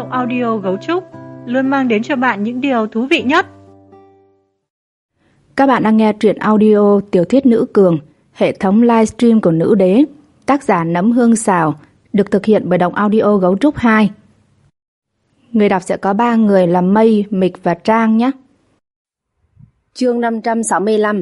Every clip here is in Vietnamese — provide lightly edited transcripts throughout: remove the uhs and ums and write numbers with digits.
audio Gấu Trúc luôn mang đến cho bạn những điều thú vị nhất. Các bạn đang nghe truyện audio tiểu thuyết Nữ Cường, hệ thống livestream của Nữ Đế, tác giả Nấm Hương Xào, được thực hiện bởi Đọc Audio Gấu Trúc 2. Người đọc sẽ có 3 người là Mây, Mịch và Trang nhé. Chương 565.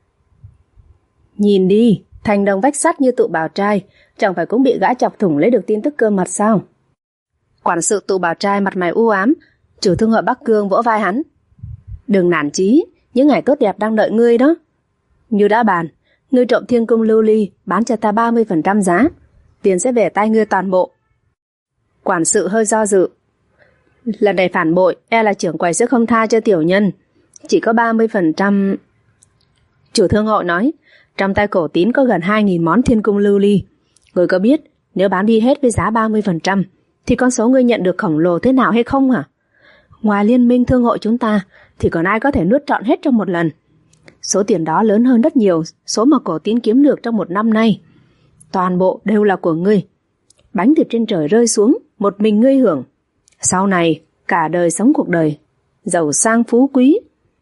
Nhìn đi, thành đồng vách sắt như tụ bảo trai, chẳng phải cũng bị gã chọc thủng lấy được tin tức cơ mật sao? Quản sự tụ bảo trai mặt mày u ám, chủ thương hội Bắc Cương vỗ vai hắn. Đừng nản chí, những ngày tốt đẹp đang đợi ngươi đó. Như đã bàn, ngươi trộm thiên cung lưu ly bán cho ta 30% giá, tiền sẽ về tay ngươi toàn bộ. Quản sự hơi do dự. Lần này phản bội, e là trưởng quầy sẽ không tha cho tiểu nhân. Chỉ có 30%. Chủ thương hội nói, trong tay Cổ Tín có gần 2.000 món thiên cung lưu ly. Ngươi có biết, nếu bán đi hết với giá 30%, thì con số ngươi nhận được khổng lồ thế nào hay không hả? Ngoài liên minh thương hội chúng ta, thì còn ai có thể nuốt trọn hết trong một lần. Số tiền đó lớn hơn rất nhiều số mà Cổ Tín kiếm được trong một năm nay. Toàn bộ đều là của ngươi. Bánh từ trên trời rơi xuống, một mình ngươi hưởng. Sau này, cả đời sống cuộc đời, giàu sang phú quý.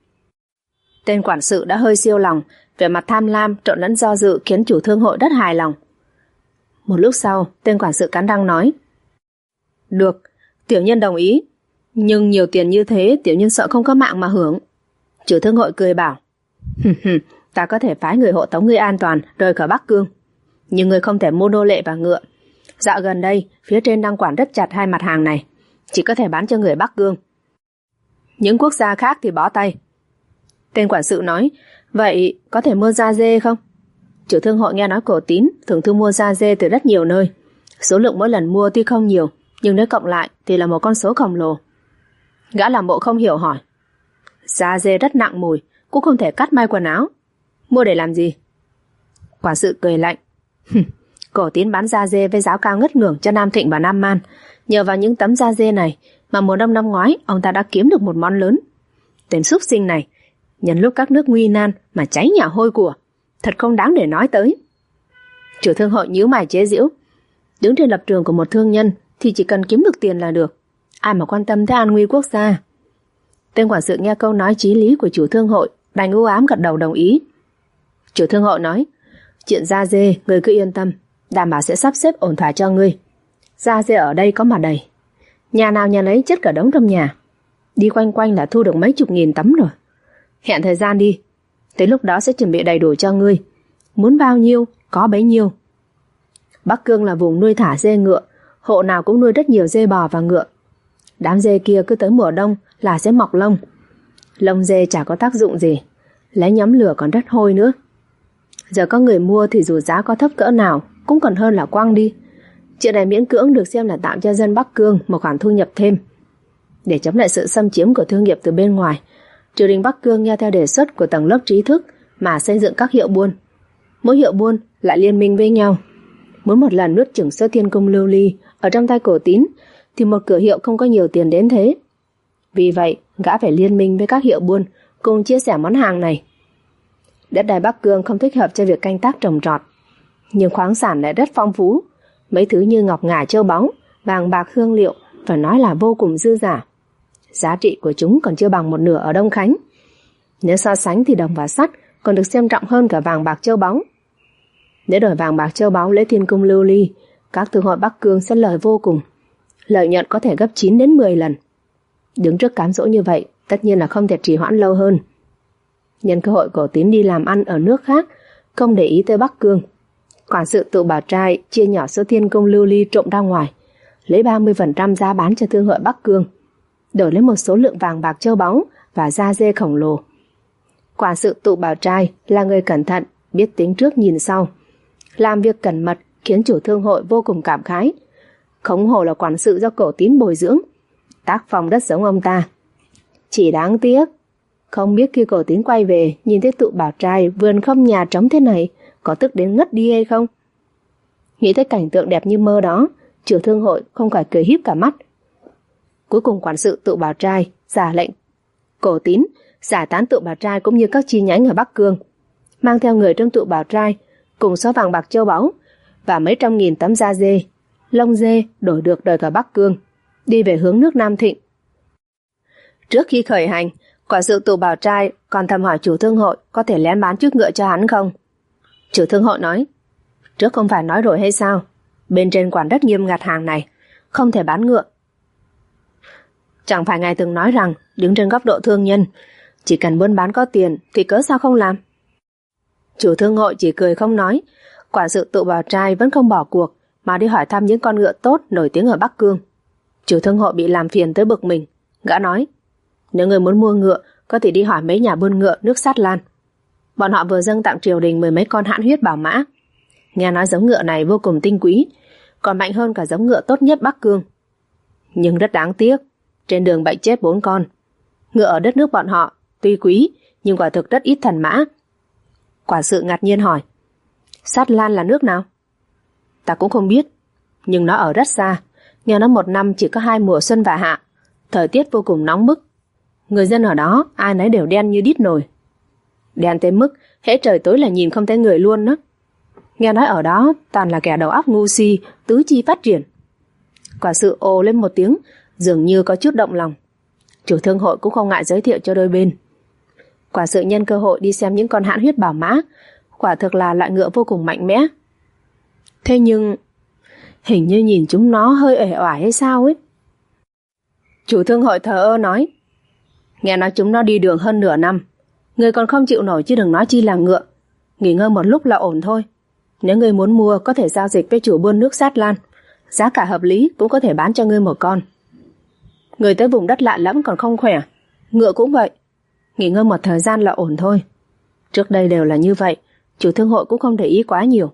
Tên quản sự đã hơi siêu lòng, vẻ mặt tham lam trộn lẫn do dự khiến chủ thương hội rất hài lòng. Một lúc sau, tên quản sự cắn răng nói, được, tiểu nhân đồng ý, nhưng nhiều tiền như thế tiểu nhân sợ không có mạng mà hưởng. Chủ thương hội cười bảo, ta có thể phái người hộ tống ngươi an toàn rời khỏi Bắc Cương, nhưng ngươi không thể mua nô lệ và ngựa. Dạo gần đây, phía trên đang quản rất chặt hai mặt hàng này, chỉ có thể bán cho người Bắc Cương. Những quốc gia khác thì bó tay. Tên quản sự nói, vậy có thể mua da dê không? Chủ thương hội nghe nói Cổ Tín thường thu mua da dê từ rất nhiều nơi. Số lượng mỗi lần mua tuy không nhiều, nhưng nếu cộng lại thì là một con số khổng lồ. Gã làm bộ không hiểu hỏi, da dê rất nặng mùi, cũng không thể cắt may quần áo. Mua để làm gì? Quản sự cười lạnh, Cổ Tín bán da dê với giá cao ngất ngưởng cho Nam Thịnh và Nam Man. Nhờ vào những tấm da dê này mà mùa đông năm ngoái ông ta đã kiếm được một món lớn. Tên súc sinh này nhân lúc các nước nguy nan mà cháy nhà hôi của, thật không đáng để nói tới. Chủ thương hội nhíu mày chế giễu, đứng trên lập trường của một thương nhân thì chỉ cần kiếm được tiền là được, ai mà quan tâm tới an nguy quốc gia. Tên quản sự nghe câu nói chí lý của chủ thương hội, đành u ám gật đầu đồng ý. Chủ thương hội nói, chuyện da dê ngươi cứ yên tâm, đảm bảo sẽ sắp xếp ổn thỏa cho ngươi. Da dê ở đây có mà đầy, nhà nào nhà nấy chất cả đống trong nhà, đi quanh quanh là thu được mấy chục nghìn tấm rồi. Hẹn thời gian đi, tới lúc đó sẽ chuẩn bị đầy đủ cho ngươi, muốn bao nhiêu có bấy nhiêu. Bắc Cương là vùng nuôi thả dê ngựa, hộ nào cũng nuôi rất nhiều dê bò và ngựa. Đám dê kia cứ tới mùa đông là sẽ mọc lông. Lông dê chả có tác dụng gì, lấy nhóm lửa còn rất hôi nữa. Giờ có người mua thì dù giá có thấp cỡ nào cũng còn hơn là quăng đi. Chuyện này miễn cưỡng được xem là tạo cho dân Bắc Cương một khoản thu nhập thêm. Để chống lại sự xâm chiếm của thương nghiệp từ bên ngoài, triều đình Bắc Cương nghe theo đề xuất của tầng lớp trí thức mà xây dựng các hiệu buôn. Mỗi hiệu buôn lại liên minh với nhau. Muốn một lần nuốt chửng số thiên cung lưu ly ở trong tay Cổ Tín thì một cửa hiệu không có nhiều tiền đến thế. Vì vậy, gã phải liên minh với các hiệu buôn cùng chia sẻ món hàng này. Đất đai Bắc Cương không thích hợp cho việc canh tác trồng trọt, nhưng khoáng sản lại rất phong phú. Mấy thứ như ngọc ngà châu báu, vàng bạc hương liệu phải nói là vô cùng dư dả. Giá trị của chúng còn chưa bằng một nửa ở Đông Khánh. Nếu so sánh thì đồng và sắt còn được xem trọng hơn cả vàng bạc châu báu. Nếu đổi vàng bạc châu báu lấy thiên cung lưu ly, các thương hội Bắc Cương sẽ lời vô cùng. Lợi nhuận có thể gấp 9 đến 10 lần. Đứng trước cám dỗ như vậy, tất nhiên là không thể trì hoãn lâu hơn. Nhân cơ hội Cổ Tín đi làm ăn ở nước khác, không để ý tới Bắc Cương, quản sự tụ bảo trai chia nhỏ số thiên cung lưu ly trộm ra ngoài, lấy 30% giá bán cho thương hội Bắc Cương, đổi lấy một số lượng vàng bạc châu báu và da dê khổng lồ. Quản sự tụ bảo trai là người cẩn thận, biết tính trước nhìn sau, làm việc cẩn mật khiến chủ thương hội vô cùng cảm khái. Không hổ là quản sự do Cổ Tín bồi dưỡng, tác phong rất giống ông ta. Chỉ đáng tiếc, không biết khi Cổ Tín quay về nhìn thấy tụ bảo trai vườn không nhà trống thế này, có tức đến ngất đi hay không? Nghĩ tới cảnh tượng đẹp như mơ đó, chủ thương hội không khỏi cười híp cả mắt. Cuối cùng quản sự tụ bảo trai ra lệnh Cổ Tín giải tán tụ bảo trai cũng như các chi nhánh ở Bắc Cương, mang theo người trong tụ bảo trai cùng số vàng bạc châu báu và mấy trăm nghìn tấm da dê, lông dê đổi được đời cả Bắc Cương, đi về hướng nước Nam Thịnh. Trước khi khởi hành, quản sự tù bảo trai còn thầm hỏi chủ thương hội có thể lén bán chút ngựa cho hắn không. Chủ thương hội nói, trước không phải nói rồi hay sao, bên trên quản rất nghiêm ngặt hàng này, không thể bán ngựa. Chẳng phải ngài từng nói rằng đứng trên góc độ thương nhân, chỉ cần buôn bán có tiền thì cớ sao không làm. Chủ thương hội chỉ cười không nói. Quản sự tụ bảo trai vẫn không bỏ cuộc mà đi hỏi thăm những con ngựa tốt nổi tiếng ở Bắc Cương. Chủ thương hội bị làm phiền tới bực mình. Gã nói, nếu người muốn mua ngựa có thể đi hỏi mấy nhà buôn ngựa nước Sát Lan. Bọn họ vừa dâng tặng triều đình 10 mấy con hãn huyết bảo mã. Nghe nói giống ngựa này vô cùng tinh quý, còn mạnh hơn cả giống ngựa tốt nhất Bắc Cương. Nhưng rất đáng tiếc, trên đường bệnh chết 4 con. Ngựa ở đất nước bọn họ tuy quý nhưng quả thực rất ít thần mã. Quản sự ngạc nhiên hỏi, Sát Lan là nước nào? Ta cũng không biết, nhưng nó ở rất xa. Nghe nói một năm chỉ có 2 mùa xuân và hạ, thời tiết vô cùng nóng bức. Người dân ở đó ai nấy đều đen như đít nồi. Đen tới mức hễ trời tối là nhìn không thấy người luôn đó. Nghe nói ở đó toàn là kẻ đầu óc ngu si, tứ chi phát triển. Quản sự ồ lên một tiếng, dường như có chút động lòng. Chủ thương hội cũng không ngại giới thiệu cho đôi bên. Quản sự nhân cơ hội đi xem những con hãn huyết bảo mã, quả thực là loại ngựa vô cùng mạnh mẽ. Thế nhưng hình như nhìn chúng nó hơi uể oải hay sao ấy. Chủ thương hội thờ ơ nói, nghe nói chúng nó đi đường hơn nửa năm, người còn không chịu nổi chứ đừng nói chi là ngựa. Nghỉ ngơi một lúc là ổn thôi. Nếu người muốn mua có thể giao dịch với chủ buôn nước Sát Lan, giá cả hợp lý cũng có thể bán cho ngươi một con. Người tới vùng đất lạ lẫm còn không khỏe, ngựa cũng vậy. Nghỉ ngơi một thời gian là ổn thôi. Trước đây đều là như vậy, chủ thương hội cũng không để ý quá nhiều.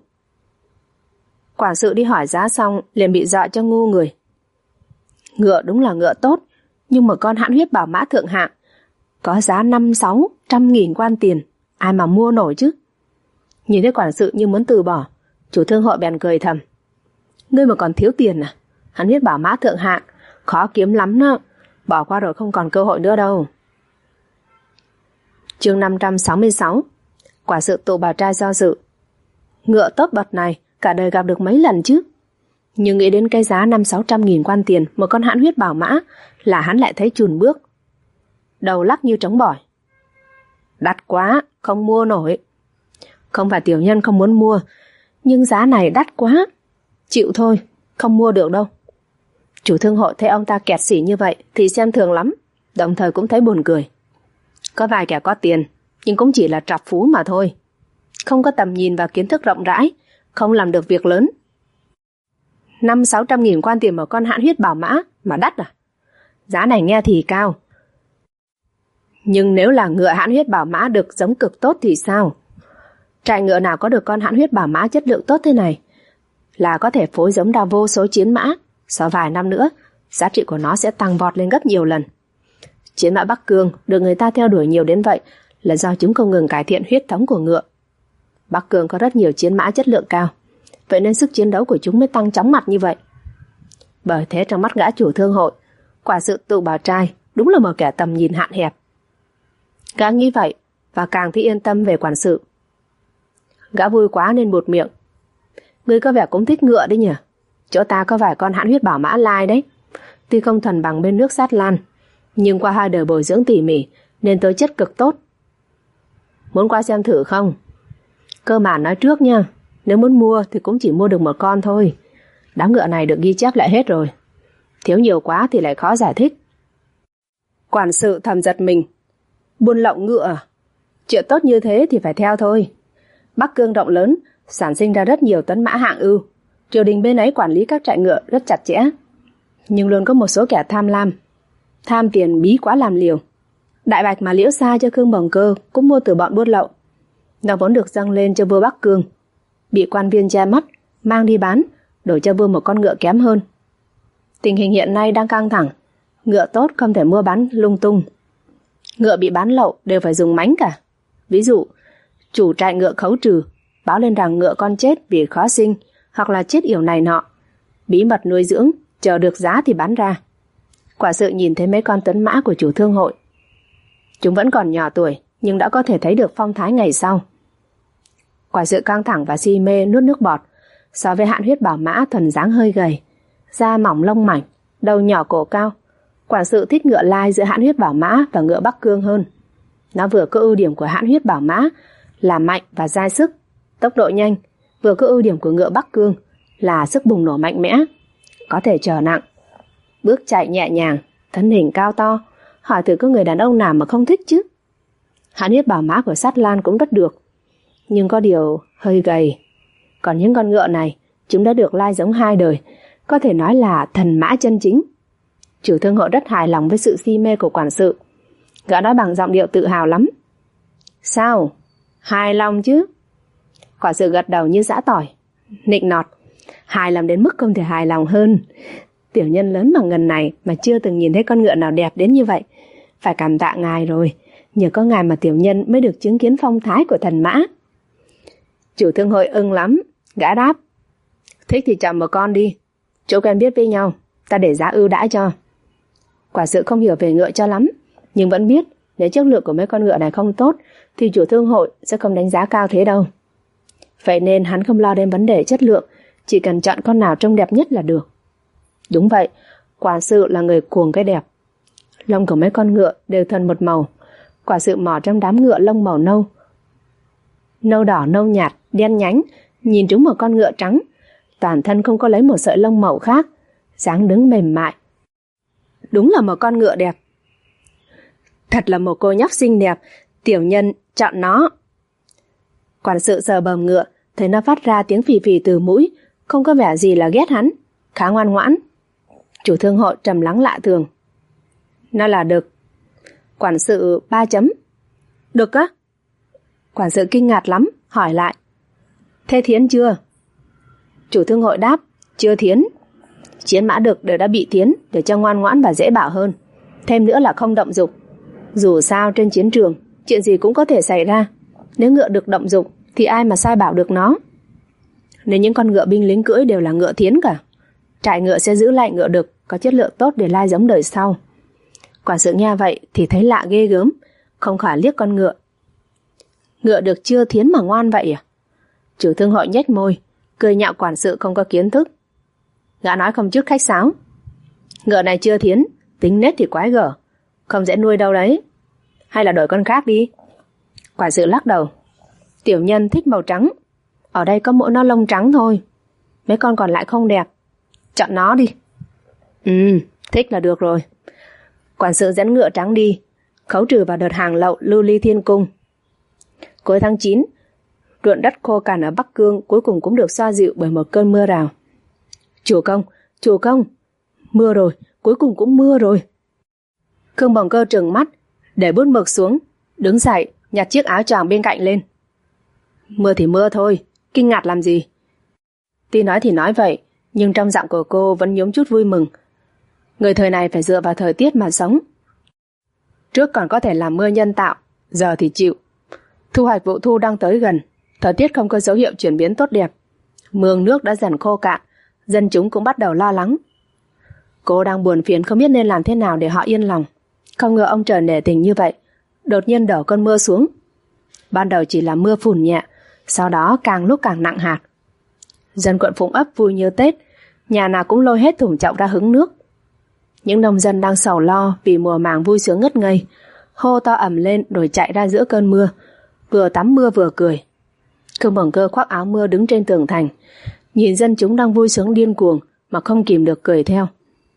Quản sự đi hỏi giá xong liền bị dọa cho ngu người. Ngựa đúng là ngựa tốt, nhưng một con hãn huyết bảo mã thượng hạng có giá 500-600 nghìn quan tiền, ai mà mua nổi chứ. Nhìn thấy quản sự như muốn từ bỏ, chủ thương hội bèn cười thầm, ngươi mà còn thiếu tiền à? Hãn huyết bảo mã thượng hạng khó kiếm lắm đó, bỏ qua rồi không còn cơ hội nữa đâu. Chương 566. Quản sự tụ bảo trai do dự. Ngựa tốt bậc này cả đời gặp được mấy lần chứ. Nhưng nghĩ đến cái giá 500-600 nghìn quan tiền một con hãn huyết bảo mã là hắn lại thấy chùn bước. Đầu lắc như trống bỏi. Đắt quá, không mua nổi. Không phải tiểu nhân không muốn mua, nhưng giá này đắt quá. Chịu thôi, không mua được đâu. Chủ thương hội thấy ông ta kẹt xỉ như vậy thì xem thường lắm, đồng thời cũng thấy buồn cười. Có vài kẻ có tiền, nhưng cũng chỉ là trọc phú mà thôi. Không có tầm nhìn và kiến thức rộng rãi, không làm được việc lớn. 500-600 nghìn quan tiền một con hãn huyết bảo mã mà đắt à? Giá này nghe thì cao. Nhưng nếu là ngựa hãn huyết bảo mã được giống cực tốt thì sao? Trại ngựa nào có được con hãn huyết bảo mã chất lượng tốt thế này là có thể phối giống ra vô số chiến mã. Sau vài năm nữa, giá trị của nó sẽ tăng vọt lên gấp nhiều lần. Chiến mã Bắc Cương được người ta theo đuổi nhiều đến vậy là do chúng không ngừng cải thiện huyết thống của ngựa. Bắc Cương có rất nhiều chiến mã chất lượng cao, vậy nên sức chiến đấu của chúng mới tăng chóng mặt như vậy. Bởi thế trong mắt gã chủ thương hội, quản sự tụ bảo trai đúng là một kẻ tầm nhìn hạn hẹp. Gã nghĩ vậy và càng thấy yên tâm về quản sự. Gã vui quá nên buột miệng. Ngươi có vẻ cũng thích ngựa đấy nhỉ? Chỗ ta có vài con hãn huyết bảo mã lai đấy. Tuy không thuần bằng bên nước Sát Lan, nhưng qua 2 đời bồi dưỡng tỉ mỉ nên tố chất cực tốt. Muốn qua xem thử không? Cơ mà nói trước nha, nếu muốn mua thì cũng chỉ mua được một con thôi. Đám ngựa này được ghi chép lại hết rồi. Thiếu nhiều quá thì lại khó giải thích. Quản sự thầm giật mình. Buôn lậu ngựa à? Chuyện tốt như thế thì phải theo thôi. Bắc Cương rộng lớn, sản sinh ra rất nhiều tuấn mã hạng ưu. Triều đình bên ấy quản lý các trại ngựa rất chặt chẽ. Nhưng luôn có một số kẻ tham lam, tham tiền bí quá làm liều. Đại bạch mà liễu xa cho Khương Bồng Cơ cũng mua từ bọn buôn lậu. Nó vốn được dâng lên cho vua Bắc Cương, bị quan viên che mắt, mang đi bán, đổi cho vua một con ngựa kém hơn. Tình hình hiện nay đang căng thẳng, ngựa tốt không thể mua bán lung tung. Ngựa bị bán lậu đều phải dùng mánh cả. Ví dụ, chủ trại ngựa khấu trừ, báo lên rằng ngựa con chết vì khó sinh hoặc là chết yểu này nọ, bí mật nuôi dưỡng, chờ được giá thì bán ra. Quả sự nhìn thấy mấy con tuấn mã của chủ thương hội. Chúng vẫn còn nhỏ tuổi, nhưng đã có thể thấy được phong thái ngày sau. Quả sự căng thẳng và si mê nuốt nước bọt. So với hãn huyết bảo mã thuần dáng hơi gầy, da mỏng lông mảnh, đầu nhỏ cổ cao. Quản sự thích ngựa lai giữa Hãn Huyết Bảo Mã và ngựa Bắc Cương hơn. Nó vừa có ưu điểm của Hãn Huyết Bảo Mã là mạnh và dai sức, tốc độ nhanh, vừa có ưu điểm của ngựa Bắc Cương là sức bùng nổ mạnh mẽ, có thể chở nặng, bước chạy nhẹ nhàng, thân hình cao to. Hỏi thử có người đàn ông nào mà không thích chứ. Hãn Huyết Bảo Mã của Sát Lan cũng rất được, nhưng có điều hơi gầy. Còn những con ngựa này, chúng đã được lai giống 2 đời, có thể nói là thần mã chân chính. Chủ thương hội rất hài lòng với sự si mê của quản sự. Gã nói bằng giọng điệu tự hào lắm. Sao? Hài lòng chứ? Quản sự gật đầu như giã tỏi, nịnh nọt. Hài lòng đến mức không thể hài lòng hơn. Tiểu nhân lớn bằng ngần này mà chưa từng nhìn thấy con ngựa nào đẹp đến như vậy. Phải cảm tạ ngài rồi. Nhờ có ngài mà tiểu nhân mới được chứng kiến phong thái của thần mã. Chủ thương hội ưng lắm. Gã đáp. Thích thì chọn một con đi. Chỗ quen biết với nhau, ta để giá ưu đãi cho. Quả sự không hiểu về ngựa cho lắm, nhưng vẫn biết nếu chất lượng của mấy con ngựa này không tốt thì chủ thương hội sẽ không đánh giá cao thế đâu. Vậy nên hắn không lo đến vấn đề chất lượng, chỉ cần chọn con nào trông đẹp nhất là được. Đúng vậy, quả sự là người cuồng cái đẹp. Lông của mấy con ngựa đều thuần một màu. Quả sự mò trong đám ngựa lông màu nâu, nâu đỏ, nâu nhạt, đen nhánh, nhìn trúng một con ngựa trắng, toàn thân không có lấy một sợi lông màu khác, dáng đứng mềm mại. Đúng là một con ngựa đẹp. Thật là một cô nhóc xinh đẹp, tiểu nhân chọn nó. Quản sự sờ bờm ngựa, thấy nó phát ra tiếng phì phì từ mũi, không có vẻ gì là ghét hắn, khá ngoan ngoãn. Chủ thương hội trầm lắng lạ thường. Nó là đực. Quản sự 3 chấm. Đực á? Quản sự kinh ngạc lắm, hỏi lại. Thế thiến chưa? Chủ thương hội đáp. Chưa thiến. Chiến mã đực đều đã bị thiến để cho ngoan ngoãn và dễ bảo hơn. Thêm nữa là không động dục. Dù sao trên chiến trường, chuyện gì cũng có thể xảy ra. Nếu ngựa được động dục thì ai mà sai bảo được nó. Nếu những con ngựa binh lính cưỡi đều là ngựa thiến cả, trại ngựa sẽ giữ lại ngựa đực có chất lượng tốt để lai giống đời sau. Quản sự nghe vậy thì thấy lạ ghê gớm, không khỏi liếc con ngựa. Ngựa được chưa thiến mà ngoan vậy à? Chủ thương hội nhếch môi, cười nhạo quản sự không có kiến thức. Gã nói không chút khách sáo. Ngựa này chưa thiến, tính nết thì quái gở, không dễ nuôi đâu đấy. Hay là đổi con khác đi? Quản sự lắc đầu. Tiểu nhân thích màu trắng. Ở đây có mỗi nó lông trắng thôi. Mấy con còn lại không đẹp. Chọn nó đi. Thích là được rồi. Quản sự dẫn ngựa trắng đi, khấu trừ vào đợt hàng lậu lưu ly thiên cung. Cuối tháng 9, ruộng đất khô cằn ở Bắc Cương cuối cùng cũng được xoa dịu bởi một cơn mưa rào. Chủ công, mưa rồi, cuối cùng cũng mưa rồi. Khương Bồng Cơ trừng mắt, để bút mực xuống, đứng dậy, nhặt chiếc áo choàng bên cạnh lên. Mưa thì mưa thôi, kinh ngạc làm gì? Tuy nói thì nói vậy, nhưng trong giọng của cô vẫn nhuốm chút vui mừng. Người thời này phải dựa vào thời tiết mà sống. Trước còn có thể làm mưa nhân tạo, giờ thì chịu. Thu hoạch vụ thu đang tới gần, thời tiết không có dấu hiệu chuyển biến tốt đẹp. Mương nước đã dần khô cạn, dân chúng cũng bắt đầu lo lắng. Cô đang buồn phiền không biết nên làm thế nào để họ yên lòng. Không ngờ ông trời nể tình như vậy, đột nhiên đổ cơn mưa xuống. Ban đầu chỉ là mưa phùn nhẹ, sau đó càng lúc càng nặng hạt. Dân quận Phụng Ấp vui như Tết, nhà nào cũng lôi hết thùng chậu ra hứng nước. Những nông dân đang sầu lo vì mùa màng vui sướng ngất ngây, hô to ầm lên rồi chạy ra giữa cơn mưa, vừa tắm mưa vừa cười. Khương Bồng Cơ khoác áo mưa đứng trên tường thành, nhìn dân chúng đang vui sướng điên cuồng mà không kìm được cười theo.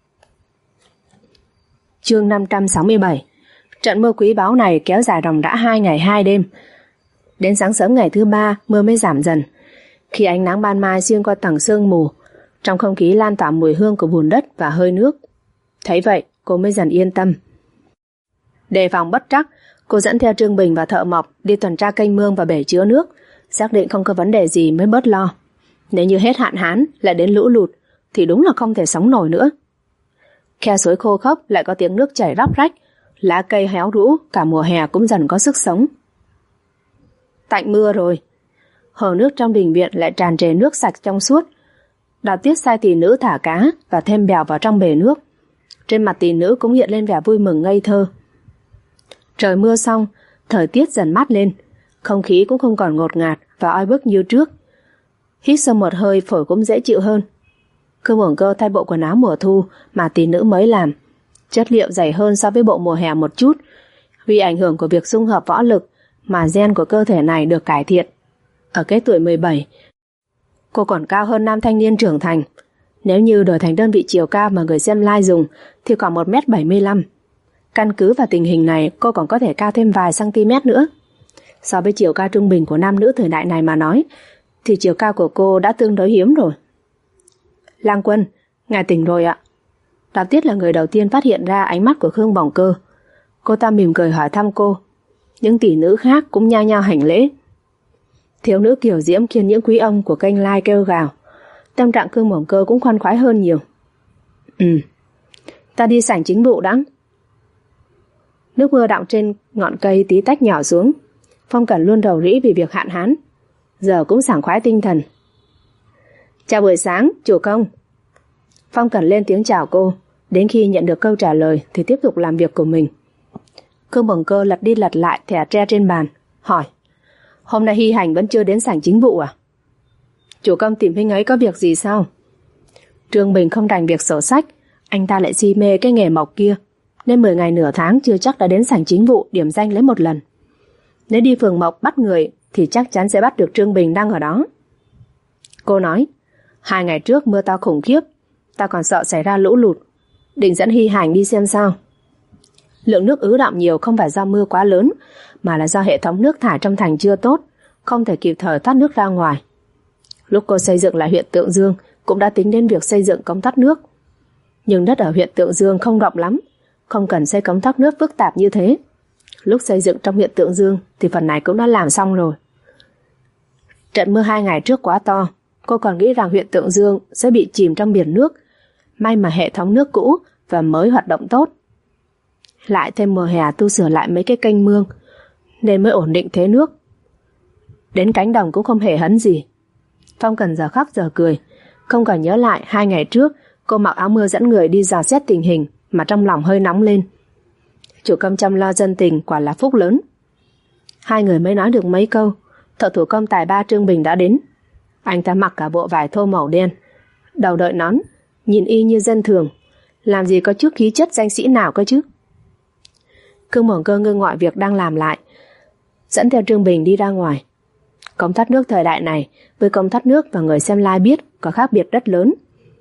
Chương 567. Trận mưa quý báu này kéo dài ròng rã 2 ngày 2 đêm. Đến sáng sớm ngày thứ 3, mưa mới giảm dần. Khi ánh nắng ban mai xuyên qua tầng sương mù, trong không khí lan tỏa mùi hương của bùn đất và hơi nước. Thấy vậy, cô mới dần yên tâm. Đề phòng bất trắc, cô dẫn theo Trương Bình và thợ mộc đi tuần tra kênh mương và bể chứa nước, xác định không có vấn đề gì mới bớt lo. Nếu như hết hạn hán lại đến lũ lụt thì đúng là không thể sống nổi nữa. Khe suối khô khốc lại có tiếng nước chảy róc rách, lá cây héo rũ cả mùa hè cũng dần có sức sống. Tạnh mưa rồi, hồ nước trong đình viện lại tràn trề nước sạch trong suốt. Đào Tuyết sai tỳ nữ thả cá và thêm bèo vào trong bể nước. Trên mặt tỳ nữ cũng hiện lên vẻ vui mừng ngây thơ. Trời mưa xong, thời tiết dần mát lên, không khí cũng không còn ngột ngạt và oi bức như trước. Hít sâu một hơi phổi cũng dễ chịu hơn. Khương Bổng Cơ thay bộ quần áo mùa thu mà tỷ nữ mới làm, chất liệu dày hơn so với bộ mùa hè một chút. Vì ảnh hưởng của việc dung hợp võ lực mà gen của cơ thể này được cải thiện. Ở cái tuổi 17, cô còn cao hơn nam thanh niên trưởng thành. Nếu như đổi thành đơn vị chiều cao mà người xem live dùng thì khoảng 1m75. Căn cứ vào tình hình này, cô còn có thể cao thêm vài cm nữa. So với chiều cao trung bình của nam nữ thời đại này mà nói, thì chiều cao của cô đã tương đối hiếm rồi. Lang Quân, ngài tỉnh rồi ạ. Đạp Tiết là người đầu tiên phát hiện ra ánh mắt của Khương Bổng Cơ. Cô ta mỉm cười hỏi thăm cô. Những tỷ nữ khác cũng nhao nhao hành lễ. Thiếu nữ kiều diễm khiến những quý ông của kênh live kêu gào. Tâm trạng Khương Bổng Cơ cũng khoan khoái hơn nhiều. Ta đi sảnh chính vụ đã. Nước mưa đọng trên ngọn cây tí tách nhỏ xuống. Phong Cẩn luôn rầu rĩ vì việc hạn hán, giờ cũng sảng khoái tinh thần. Chào buổi sáng, chủ công. Phong Cẩn lên tiếng chào cô. Đến khi nhận được câu trả lời thì tiếp tục làm việc của mình. Khương Bổng Cơ lật đi lật lại thẻ tre trên bàn, hỏi: Hôm nay Hy Hành vẫn chưa đến sảnh chính vụ à? Chủ công tìm huynh ấy có việc gì sao? Trương Bình không rành việc sổ sách, anh ta lại si mê cái nghề mộc kia, nên 10 ngày nửa tháng chưa chắc đã đến sảnh chính vụ điểm danh lấy một lần. Nếu đi phường mộc bắt người thì chắc chắn sẽ bắt được Trương Bình đang ở đó. Cô nói: 2 ngày trước mưa to khủng khiếp, ta còn sợ xảy ra lũ lụt, định dẫn Hy Hành đi xem sao. Lượng nước ứ đọng nhiều không phải do mưa quá lớn, mà là do hệ thống nước thải trong thành chưa tốt, không thể kịp thời thoát nước ra ngoài. Lúc cô xây dựng lại huyện Tượng Dương cũng đã tính đến việc xây dựng cống thoát nước. Nhưng đất ở huyện Tượng Dương không rộng lắm, không cần xây cống thoát nước phức tạp như thế. Lúc xây dựng trong huyện Tượng Dương thì phần này cũng đã làm xong rồi. Trận mưa 2 ngày trước quá to, cô còn nghĩ rằng huyện Tượng Dương sẽ bị chìm trong biển nước. May mà hệ thống nước cũ và mới hoạt động tốt. Lại thêm mùa hè tu sửa lại mấy cái kênh mương, nên mới ổn định thế nước. Đến cánh đồng cũng không hề hấn gì. Phong Cần giờ khóc giờ cười, không còn nhớ lại 2 ngày trước cô mặc áo mưa dẫn người đi dò xét tình hình mà trong lòng hơi nóng lên. Chủ công chăm lo dân tình quả là phúc lớn. 2 người mới nói được mấy câu, thợ thủ công tài ba Trương Bình đã đến. Anh ta mặc cả bộ vải thô màu đen, đầu đội nón, nhìn y như dân thường, làm gì có chút khí chất danh sĩ nào cơ chứ. Khương Bổng Cơ ngưng mọi việc đang làm lại, dẫn theo Trương Bình đi ra ngoài. Cống thoát nước thời đại này với cống thoát nước và người xem live biết có khác biệt rất lớn.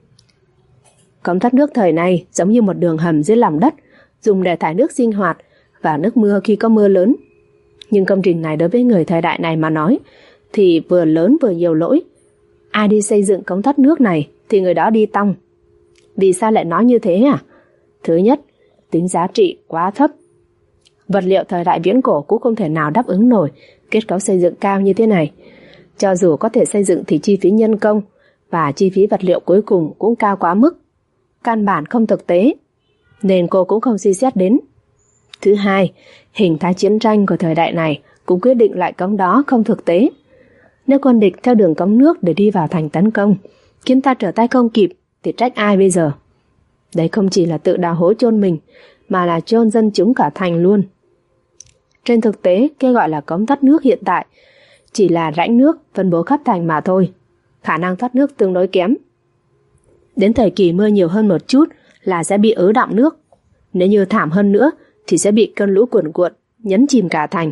Cống thoát nước thời này giống như một đường hầm dưới lòng đất, dùng để thải nước sinh hoạt và nước mưa khi có mưa lớn. Nhưng công trình này đối với người thời đại này mà nói thì vừa lớn vừa nhiều lỗi. Ai đi xây dựng cống thoát nước này thì người đó đi tong. Vì sao lại nói như thế à? Thứ nhất, tính giá trị quá thấp. Vật liệu thời đại viễn cổ cũng không thể nào đáp ứng nổi kết cấu xây dựng cao như thế này. Cho dù có thể xây dựng thì chi phí nhân công và chi phí vật liệu cuối cùng cũng cao quá mức, căn bản không thực tế, nên cô cũng không suy xét đến. Thứ hai, hình thái chiến tranh của thời đại này cũng quyết định loại cống đó không thực tế. Nếu quân địch theo đường cống nước để đi vào thành tấn công, khiến ta trở tay không kịp thì trách ai bây giờ? Đấy không chỉ là tự đào hố chôn mình, mà là chôn dân chúng cả thành luôn. Trên thực tế, cái gọi là cống thoát nước hiện tại chỉ là rãnh nước phân bố khắp thành mà thôi, khả năng thoát nước tương đối kém. Đến thời kỳ mưa nhiều hơn một chút là sẽ bị ứ đọng nước. Nếu như thảm hơn nữa thì sẽ bị cơn lũ cuồn cuộn nhấn chìm cả thành.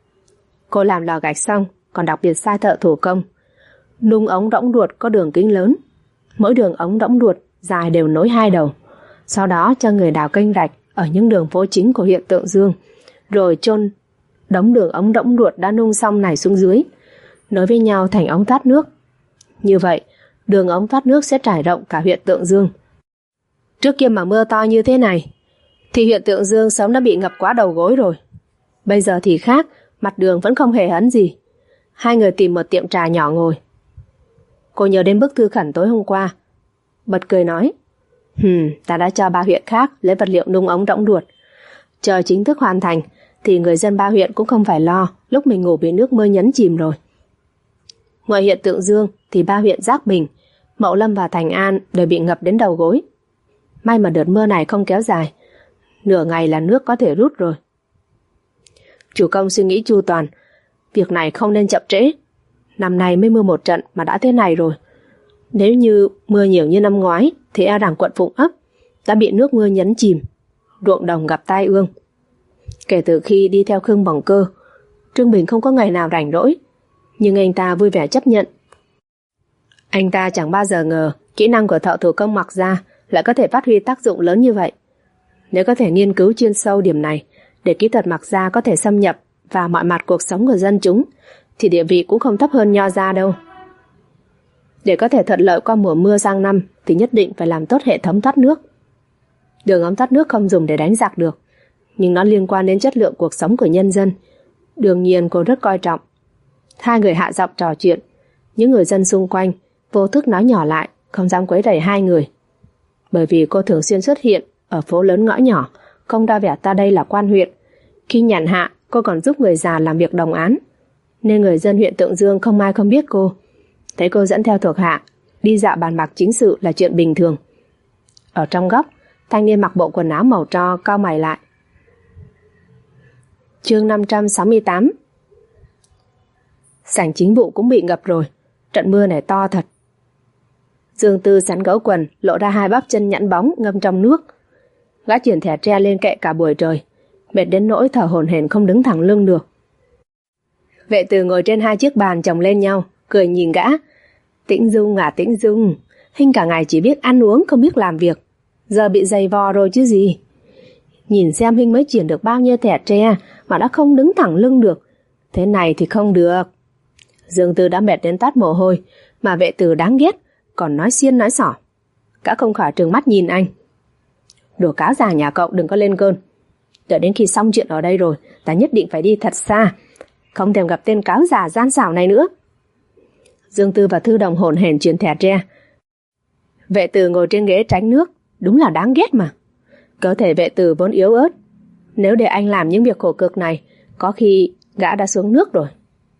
Cô làm lò gạch xong còn đặc biệt sai thợ thủ công nung ống rỗng ruột có đường kính lớn. Mỗi đường ống rỗng ruột dài đều nối 2 đầu. Sau đó cho người đào kênh rạch ở những đường phố chính của huyện Tượng Dương, rồi chôn đống đường ống rỗng ruột đã nung xong này xuống dưới, nối với nhau thành ống thoát nước. Như vậy, đường ống thoát nước sẽ trải rộng cả huyện Tượng Dương. Trước kia mà mưa to như thế này thì huyện Tượng Dương sớm đã bị ngập quá đầu gối rồi. Bây giờ thì khác, mặt đường vẫn không hề hấn gì. 2 người tìm một tiệm trà nhỏ ngồi. Cô nhớ đến bức thư khẩn tối hôm qua, bật cười nói: ta đã cho 3 huyện khác lấy vật liệu nung ống rỗng ruột. Chờ chính thức hoàn thành thì người dân 3 huyện cũng không phải lo lúc mình ngủ bị nước mưa nhấn chìm rồi. Ngoài huyện Tượng Dương thì 3 huyện Giác Bình, Mậu Lâm và Thành An đều bị ngập đến đầu gối. May mà đợt mưa này không kéo dài, nửa ngày là nước có thể rút rồi. Chủ công suy nghĩ chu toàn, việc này không nên chậm trễ. Năm nay mới mưa một trận mà đã thế này rồi. Nếu như mưa nhiều như năm ngoái thì e rằng quận Phụng Ấp đã bị nước mưa nhấn chìm, ruộng đồng gặp tai ương. Kể từ khi đi theo Khương Bằng Cơ, Trương Bình không có ngày nào rảnh rỗi, nhưng anh ta vui vẻ chấp nhận. Anh ta chẳng bao giờ ngờ kỹ năng của thợ thủ công mặc da lại có thể phát huy tác dụng lớn như vậy. Nếu có thể nghiên cứu chuyên sâu điểm này để kỹ thuật mặc da có thể xâm nhập vào mọi mặt cuộc sống của dân chúng, thì địa vị cũng không thấp hơn nho gia đâu. Để có thể thuận lợi qua mùa mưa sang năm thì nhất định phải làm tốt hệ thống thoát nước. Đường ống thoát nước không dùng để đánh giặc được, nhưng nó liên quan đến chất lượng cuộc sống của nhân dân. Đương nhiên cô rất coi trọng. Hai người hạ giọng trò chuyện. Những người dân xung quanh vô thức nói nhỏ lại, không dám quấy rầy hai người. Bởi vì cô thường xuyên xuất hiện ở phố lớn ngõ nhỏ, không đa vẻ ta đây là quan huyện. Khi nhàn hạ, cô còn giúp người già làm việc đồng án, nên người dân huyện Tượng Dương không ai không biết cô. Thấy cô dẫn theo thuộc hạ đi dạo bàn bạc chính sự là chuyện bình thường. Ở trong góc, thanh niên mặc bộ quần áo màu tro cau mày lại. Chương 568. Sảnh chính vụ cũng bị ngập rồi, trận mưa này to thật. Dương Tư sắn gấu quần, lộ ra hai bắp chân nhẵn bóng ngâm trong nước. Gã chuyển thẻ tre lên kệ cả buổi trời, mệt đến nỗi thở hổn hển không đứng thẳng lưng được. Vệ Từ ngồi trên hai chiếc bàn chồng lên nhau, cười nhìn gã. Tĩnh Dung à Tĩnh Dung, Huynh cả ngày chỉ biết ăn uống không biết làm việc, giờ bị dày vò rồi chứ gì. Nhìn xem Huynh mới chuyển được bao nhiêu thẻ tre mà đã không đứng thẳng lưng được. Thế này thì không được. Dương Tư đã mệt đến tát mồ hôi, mà Vệ Từ đáng ghét, còn nói xiên nói xỏ. Gã không khỏi trừng mắt nhìn anh. Đồ cáo già nhà cậu đừng có lên cơn. Đợi đến khi xong chuyện ở đây rồi, ta nhất định phải đi thật xa, không thèm gặp tên cáo già gian xảo này nữa. Dương Tư và Thư Đồng hổn hển chuyển thẻ tre. Vệ Từ ngồi trên ghế tránh nước, đúng là đáng ghét mà. Cơ thể Vệ Từ vốn yếu ớt, nếu để anh làm những việc khổ cực này, có khi gã đã xuống nước rồi.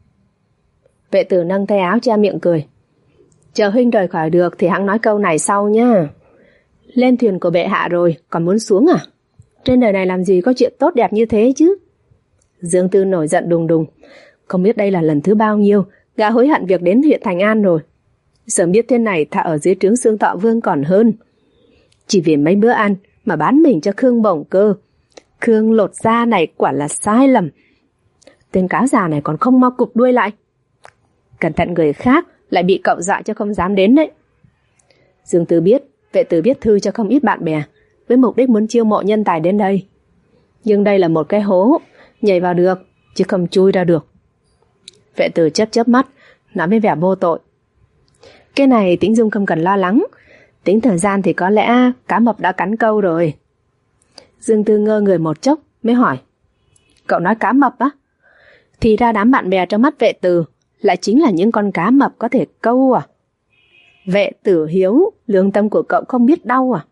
Vệ Từ nâng tay áo che miệng cười. Chờ Huynh rời khỏi được thì hẵng nói câu này sau nha. Lên thuyền của bệ hạ rồi, còn muốn xuống à? Trên đời này làm gì có chuyện tốt đẹp như thế chứ? Dương Tư nổi giận đùng đùng. Không biết đây là lần thứ bao nhiêu gã hối hận việc đến huyện Thành An rồi. Sớm biết thế này thà ở dưới trướng Xương Thọ Vương còn hơn. Chỉ vì mấy bữa ăn mà bán mình cho Khương Bổng Cơ. Khương lột da này quả là sai lầm. Tên cáo già này còn không mau cụp đuôi lại. Cẩn thận người khác lại bị cậu dọa cho không dám đến đấy. Dương Tư biết Vệ Từ viết thư cho không ít bạn bè với mục đích muốn chiêu mộ nhân tài đến đây. Nhưng đây là một cái hố, nhảy vào được chứ không chui ra được. Vệ Từ chớp chớp mắt, nói với vẻ vô tội. Cái này Tĩnh Dung không cần lo lắng, tính thời gian thì có lẽ cá mập đã cắn câu rồi. Dương Tư ngơ người một chốc mới hỏi. Cậu nói cá mập á? Thì ra đám bạn bè trong mắt Vệ Từ lại chính là những con cá mập có thể câu à? Vệ Tử hiếu, lương tâm của cậu không biết đau à?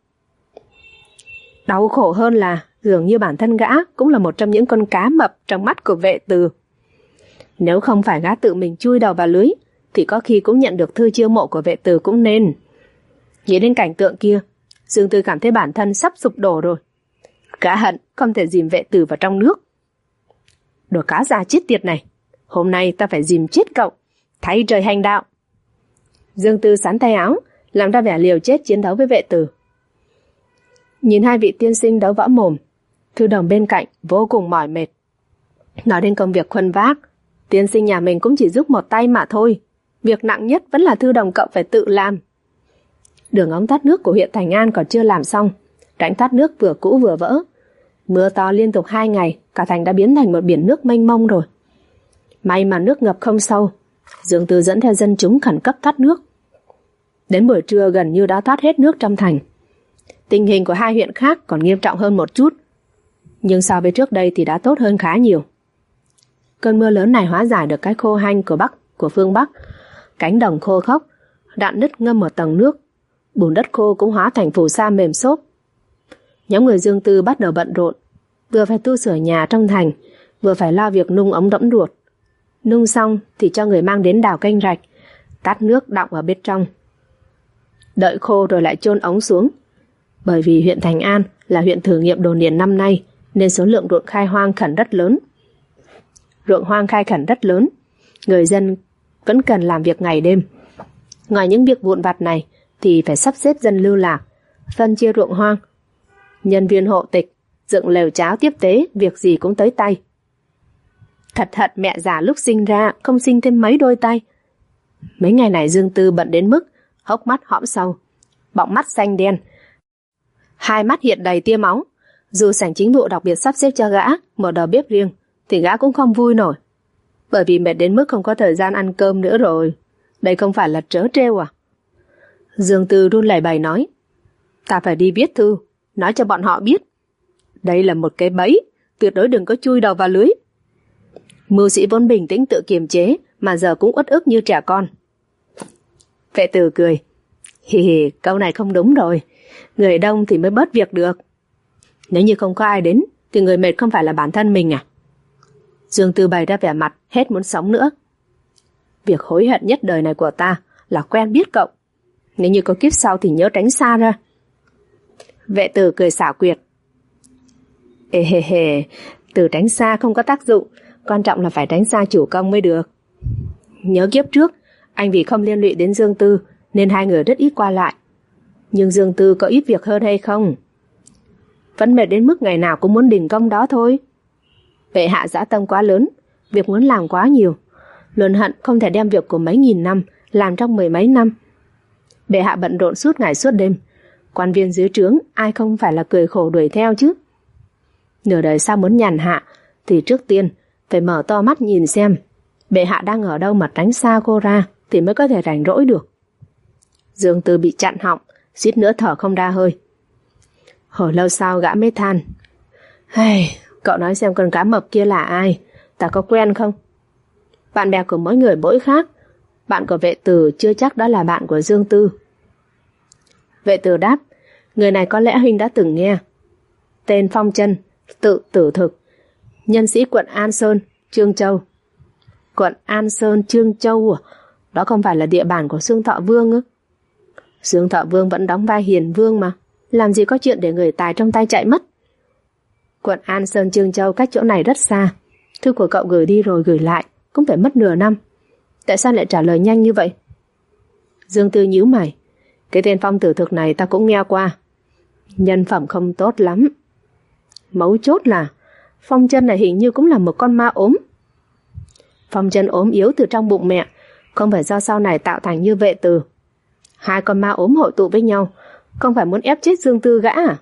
Đau khổ hơn là dường như bản thân gã cũng là một trong những con cá mập trong mắt của Vệ Từ. Nếu không phải gã tự mình chui đầu vào lưới thì có khi cũng nhận được thư chiêu mộ của Vệ Từ cũng nên. Nghĩ đến cảnh tượng kia, Dương Tư cảm thấy bản thân sắp sụp đổ rồi. Gã hận không thể dìm Vệ Từ vào trong nước. Đồ cá già chết tiệt này, hôm nay ta phải dìm chết cậu, thay trời hành đạo. Dương Tư sắn tay áo, làm ra vẻ liều chết chiến đấu với Vệ Từ. Nhìn hai vị tiên sinh đấu võ mồm, Thư Đồng bên cạnh vô cùng mỏi mệt. Nói đến công việc khuân vác, tiên sinh nhà mình cũng chỉ giúp một tay mà thôi. Việc nặng nhất vẫn là Thư Đồng cậu phải tự làm. Đường ống thoát nước của huyện Thành An còn chưa làm xong, rãnh thoát nước vừa cũ vừa vỡ. Mưa to liên tục 2 ngày, cả thành đã biến thành một biển nước mênh mông rồi. May mà nước ngập không sâu, Dương Tư dẫn theo dân chúng khẩn cấp thoát nước. Đến buổi trưa gần như đã thoát hết nước trong thành. Tình hình của hai huyện khác còn nghiêm trọng hơn một chút, nhưng so với trước đây thì đã tốt hơn khá nhiều. Cơn mưa lớn này hóa giải được cái khô hanh của phương Bắc. Cánh đồng khô khốc, rạn nứt ngâm một tầng nước, bùn đất khô cũng hóa thành phù sa mềm xốp. Nhóm người Dương Tư bắt đầu bận rộn, vừa phải tu sửa nhà trong thành, vừa phải lo việc nung ống đẫm ruột. Nung xong thì cho người mang đến đào kênh rạch, tát nước đọng ở bên trong. Đợi khô rồi lại chôn ống xuống. Bởi vì huyện Thành An là huyện thử nghiệm đồ điền năm nay, nên số lượng ruộng khai hoang khẩn rất lớn. Ruộng hoang khai khẩn rất lớn, người dân vẫn cần làm việc ngày đêm. Ngoài những việc vụn vặt này thì phải sắp xếp dân lưu lạc, phân chia ruộng hoang, nhân viên hộ tịch, dựng lều cháo tiếp tế, việc gì cũng tới tay. Thật hận mẹ già lúc sinh ra không sinh thêm mấy đôi tay. Mấy ngày này Dương Tư bận đến mức hốc mắt hõm sâu, bọng mắt xanh đen, hai mắt hiện đầy tia máu. Dù sảnh chính vụ đặc biệt sắp xếp cho gã một đầu bếp riêng thì gã cũng không vui nổi, bởi vì mệt đến mức không có thời gian ăn cơm nữa rồi. Đây không phải là trớ trêu à? Dương Tư run lẩy bẩy nói, ta phải đi viết thư, nói cho bọn họ biết. Đây là một cái bẫy, tuyệt đối đừng có chui đầu vào lưới. Mưu sĩ vốn bình tĩnh tự kiềm chế, mà giờ cũng uất ức như trẻ con. Vệ tử cười, hì hì, câu này không đúng rồi. Người đông thì mới bớt việc được. Nếu như không có ai đến thì người mệt không phải là bản thân mình à? Dương Tư bày ra vẻ mặt hết muốn sống nữa. Việc hối hận nhất đời này của ta là quen biết cậu. Nếu như có kiếp sau thì nhớ tránh xa ra. Vệ tử cười xảo quyệt, ê hề hề, từ tránh xa không có tác dụng, quan trọng là phải tránh xa chủ công mới được. Nhớ kiếp trước, anh vì không liên lụy đến Dương Tư nên hai người rất ít qua lại. Nhưng Dương Tư có ít việc hơn hay không? Vẫn mệt đến mức ngày nào cũng muốn đình công đó thôi. Bệ hạ dã tâm quá lớn, việc muốn làm quá nhiều, luôn hận không thể đem việc của mấy nghìn năm làm trong mười mấy năm. Bệ hạ bận rộn suốt ngày suốt đêm, quan viên dưới trướng ai không phải là cười khổ đuổi theo chứ. Nửa đời sau muốn nhàn hạ thì trước tiên phải mở to mắt nhìn xem bệ hạ đang ở đâu mà tránh xa cô ra thì mới có thể rảnh rỗi được. Dương Tư bị chặn họng, suýt nữa thở không ra hơi. Hồi lâu sau gã mới than, cậu nói xem con cá mập kia là ai, ta có quen không? Bạn bè của mỗi người mỗi khác, bạn của Vệ Tử chưa chắc đó là bạn của Dương Tư. Vệ Tử đáp, người này có lẽ huynh đã từng nghe. Tên Phong Chân, tự Tử Thực, nhân sĩ quận An Sơn, Trương Châu. Quận An Sơn, Trương Châu à? Đó không phải là địa bàn của Dương Thọ Vương ư? Dương Thọ Vương vẫn đóng vai hiền vương mà, làm gì có chuyện để người tài trong tay chạy mất. Quận An Sơn, Trương Châu cách chỗ này rất xa, thư của cậu gửi đi rồi gửi lại cũng phải mất nửa năm. Tại sao lại trả lời nhanh như vậy? Dương Tư nhíu mày, cái tên Phong Tử Thực này ta cũng nghe qua, nhân phẩm không tốt lắm. Mấu chốt là Phong Chân này hình như cũng là một con ma ốm. Phong Chân ốm yếu từ trong bụng mẹ, không phải do sau này tạo thành như Vệ Tử. Hai con ma ốm hội tụ với nhau, không phải muốn ép chết Dương Tư gã à?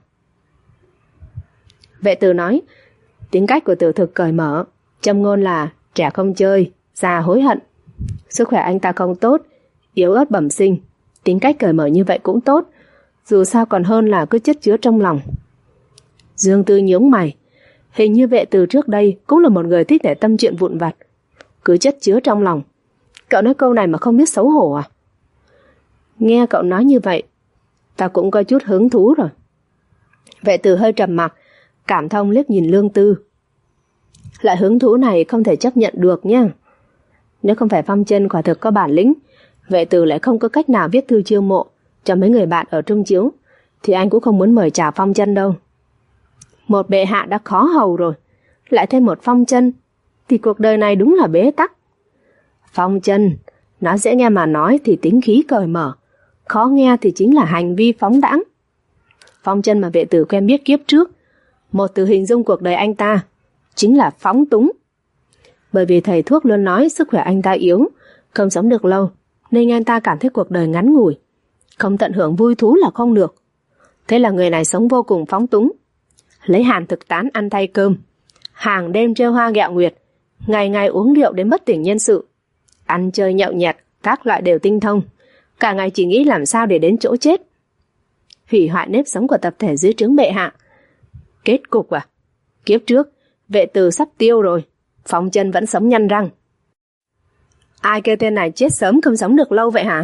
Vệ Tử nói, tính cách của Tử Thực cởi mở, châm ngôn là trẻ không chơi, già hối hận. Sức khỏe anh ta không tốt, yếu ớt bẩm sinh, tính cách cởi mở như vậy cũng tốt, dù sao còn hơn là cứ chất chứa trong lòng. Dương Tư nhướng mày, hình như Vệ Tử trước đây cũng là một người thích để tâm chuyện vụn vặt, cứ chất chứa trong lòng. Cậu nói câu này mà không biết xấu hổ à? Nghe cậu nói như vậy, ta cũng có chút hứng thú rồi. Vệ Tử hơi trầm mặc, cảm thông liếc nhìn Lương Tư. Loại hứng thú này không thể chấp nhận được nha. Nếu không phải Phong Chân quả thực có bản lĩnh, Vệ Tử lại không có cách nào viết thư chiêu mộ cho mấy người bạn ở Trung Chiếu, thì anh cũng không muốn mời chào Phong Chân đâu. Một bệ hạ đã khó hầu rồi, lại thêm một Phong Chân thì cuộc đời này đúng là bế tắc. Phong Chân, nó dễ nghe mà nói thì tính khí cởi mở, khó nghe thì chính là hành vi phóng đãng. Phong Chân mà Vệ Tử quen biết kiếp trước, một từ hình dung cuộc đời anh ta chính là phóng túng. Bởi vì thầy thuốc luôn nói sức khỏe anh ta yếu, không sống được lâu, nên anh ta cảm thấy cuộc đời ngắn ngủi, không tận hưởng vui thú là không được. Thế là người này sống vô cùng phóng túng, lấy hàn thực tán ăn thay cơm, hàng đêm trêu hoa ghẹo nguyệt, ngày ngày uống rượu đến bất tỉnh nhân sự, ăn chơi nhậu nhẹt, các loại đều tinh thông, cả ngày chỉ nghĩ làm sao để đến chỗ chết, hủy hoại nếp sống của tập thể dưới trướng bệ hạ. Kết cục à? Kiếp trước Vệ Tử sắp tiêu rồi, Phong Chân vẫn sống nhăn răng. Ai kêu tên này chết sớm không sống được lâu vậy hả?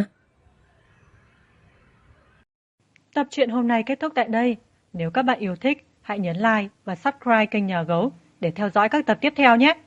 Tập truyện hôm nay kết thúc tại đây. Nếu các bạn yêu thích, hãy nhấn like và subscribe kênh Nhà Gấu để theo dõi các tập tiếp theo nhé.